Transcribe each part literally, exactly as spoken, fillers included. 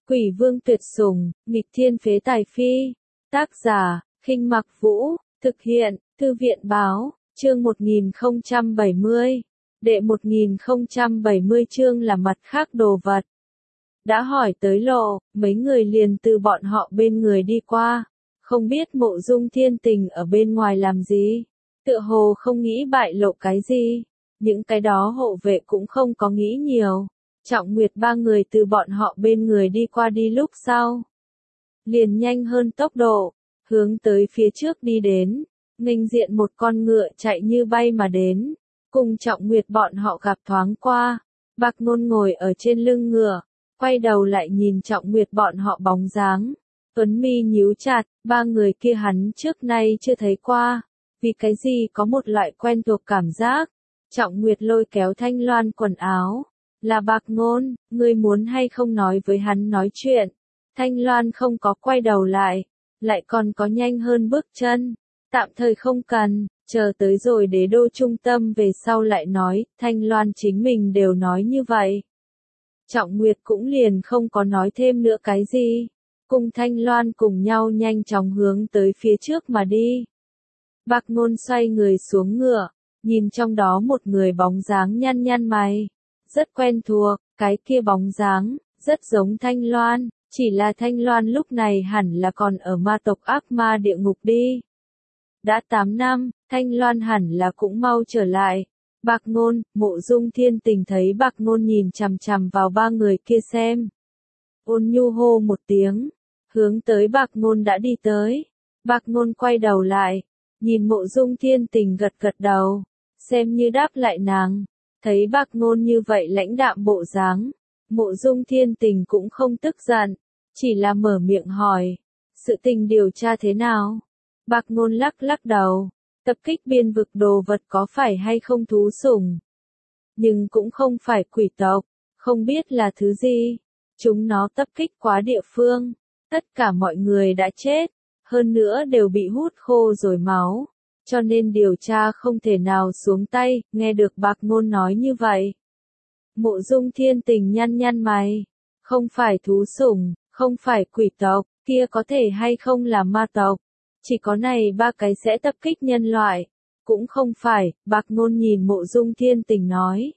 Quỷ vương tuyệt sủng, nghịch thiên phế tài phi. Tác giả, Khinh Mặc Vũ, thực hiện, Thư viện báo, chương một nghìn không trăm bảy mươi. Đệ một nghìn không trăm bảy mươi chương là mặt khác đồ vật. Đã hỏi tới lộ, mấy người liền từ bọn họ bên người đi qua. Không biết Mộ Dung Thiên Tình ở bên ngoài làm gì. Tựa hồ không nghĩ bại lộ cái gì. Những cái đó hộ vệ cũng không có nghĩ nhiều. Trọng Nguyệt ba người từ bọn họ bên người đi qua đi lúc sau. Liền nhanh hơn tốc độ, hướng tới phía trước đi đến, nghênh diện một con ngựa chạy như bay mà đến. Cùng Trọng Nguyệt bọn họ gặp thoáng qua, Bạc Ngôn ngồi ở trên lưng ngựa, quay đầu lại nhìn Trọng Nguyệt bọn họ bóng dáng. Tuấn mi nhíu chặt, ba người kia hắn trước nay chưa thấy qua, vì cái gì có một loại quen thuộc cảm giác. Trọng Nguyệt lôi kéo Thanh Loan quần áo. Là Bạc Ngôn, ngươi muốn hay không nói với hắn nói chuyện. Thanh Loan không có quay đầu lại, lại còn có nhanh hơn bước chân. Tạm thời không cần, chờ tới rồi đế đô trung tâm về sau lại nói, Thanh Loan chính mình đều nói như vậy. Trọng Nguyệt cũng liền không có nói thêm nữa cái gì. Cùng Thanh Loan cùng nhau nhanh chóng hướng tới phía trước mà đi. Bạc Ngôn xoay người xuống ngựa, nhìn trong đó một người bóng dáng nhăn nhăn mày. Rất quen thuộc, cái kia bóng dáng, rất giống Thanh Loan, chỉ là Thanh Loan lúc này hẳn là còn ở ma tộc ác ma địa ngục đi. Đã tám năm, Thanh Loan hẳn là cũng mau trở lại. Bạc Ngôn, Mộ Dung Thiên Tình thấy Bạc Ngôn nhìn chằm chằm vào ba người kia xem. Ôn nhu hô một tiếng, hướng tới Bạc Ngôn đã đi tới. Bạc Ngôn quay đầu lại, nhìn Mộ Dung Thiên Tình gật gật đầu, xem như đáp lại nàng. Thấy Bạc Ngôn như vậy lãnh đạm bộ dáng, Mộ Dung Thiên Tình cũng không tức giận, chỉ là mở miệng hỏi, sự tình điều tra thế nào? Bạc Ngôn lắc lắc đầu, tập kích biên vực đồ vật có phải hay không thú sủng? Nhưng cũng không phải quỷ tộc, không biết là thứ gì. Chúng nó tập kích quá địa phương, tất cả mọi người đã chết, hơn nữa đều bị hút khô rồi máu. Cho nên điều tra không thể nào xuống tay, nghe được Bạc Ngôn nói như vậy. Mộ Dung Thiên Tình nhăn nhăn mày, không phải thú sủng, không phải quỷ tộc, kia có thể hay không là ma tộc. Chỉ có này ba cái sẽ tập kích nhân loại, cũng không phải, Bạc Ngôn nhìn Mộ Dung Thiên Tình nói.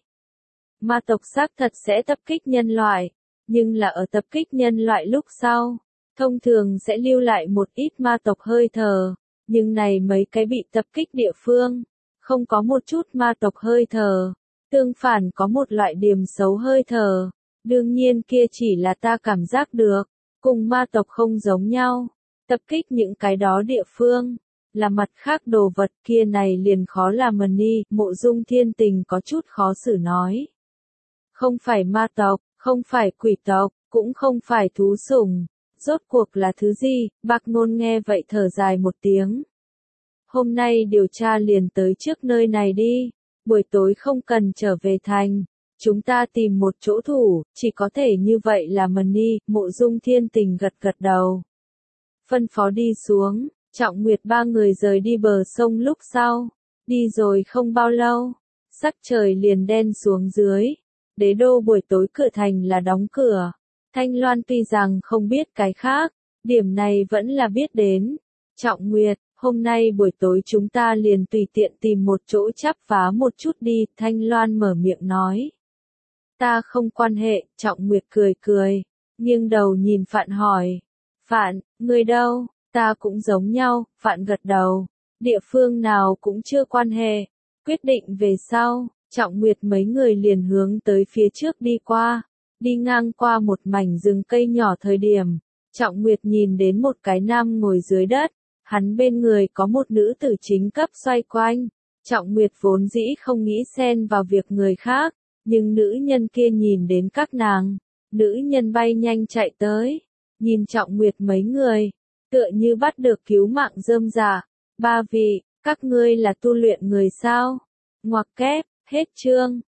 Ma tộc xác thật sẽ tập kích nhân loại, nhưng là ở tập kích nhân loại lúc sau, thông thường sẽ lưu lại một ít ma tộc hơi thở. Nhưng này mấy cái bị tập kích địa phương, không có một chút ma tộc hơi thở, tương phản có một loại điềm xấu hơi thở. Đương nhiên kia chỉ là ta cảm giác được, cùng ma tộc không giống nhau. Tập kích những cái đó địa phương, là mặt khác đồ vật kia này liền khó làm mần ni. Mộ Dung Thiên Tình có chút khó xử nói. Không phải ma tộc, không phải quỷ tộc, cũng không phải thú sủng. Rốt cuộc là thứ gì? Bạc Ngôn nghe vậy thở dài một tiếng. Hôm nay điều tra liền tới trước nơi này đi, buổi tối không cần trở về thành, chúng ta tìm một chỗ thủ, chỉ có thể như vậy là mần ni. Mộ Dung Thiên Tình gật gật đầu. Phân phó đi xuống, Trọng Nguyệt ba người rời đi bờ sông lúc sau, đi rồi không bao lâu, sắc trời liền đen xuống dưới, đế đô buổi tối cửa thành là đóng cửa. Thanh Loan tuy rằng không biết cái khác, điểm này vẫn là biết đến. Trọng Nguyệt, hôm nay buổi tối chúng ta liền tùy tiện tìm một chỗ chắp vá một chút đi, Thanh Loan mở miệng nói. Ta không quan hệ, Trọng Nguyệt cười cười, nghiêng đầu nhìn Phạn hỏi. Phạn, ngươi đâu? Ta cũng giống nhau, Phạn gật đầu, địa phương nào cũng chưa quan hệ. Quyết định về sau, Trọng Nguyệt mấy người liền hướng tới phía trước đi qua. Đi ngang qua một mảnh rừng cây nhỏ thời điểm, Trọng Nguyệt nhìn đến một cái nam ngồi dưới đất, hắn bên người có một nữ tử chính cấp xoay quanh. Trọng Nguyệt vốn dĩ không nghĩ xen vào việc người khác, nhưng nữ nhân kia nhìn đến các nàng, nữ nhân bay nhanh chạy tới, nhìn Trọng Nguyệt mấy người, tựa như bắt được cứu mạng rơm rạ. Ba vị, các ngươi là tu luyện người sao? Ngoặc kép, hết chương.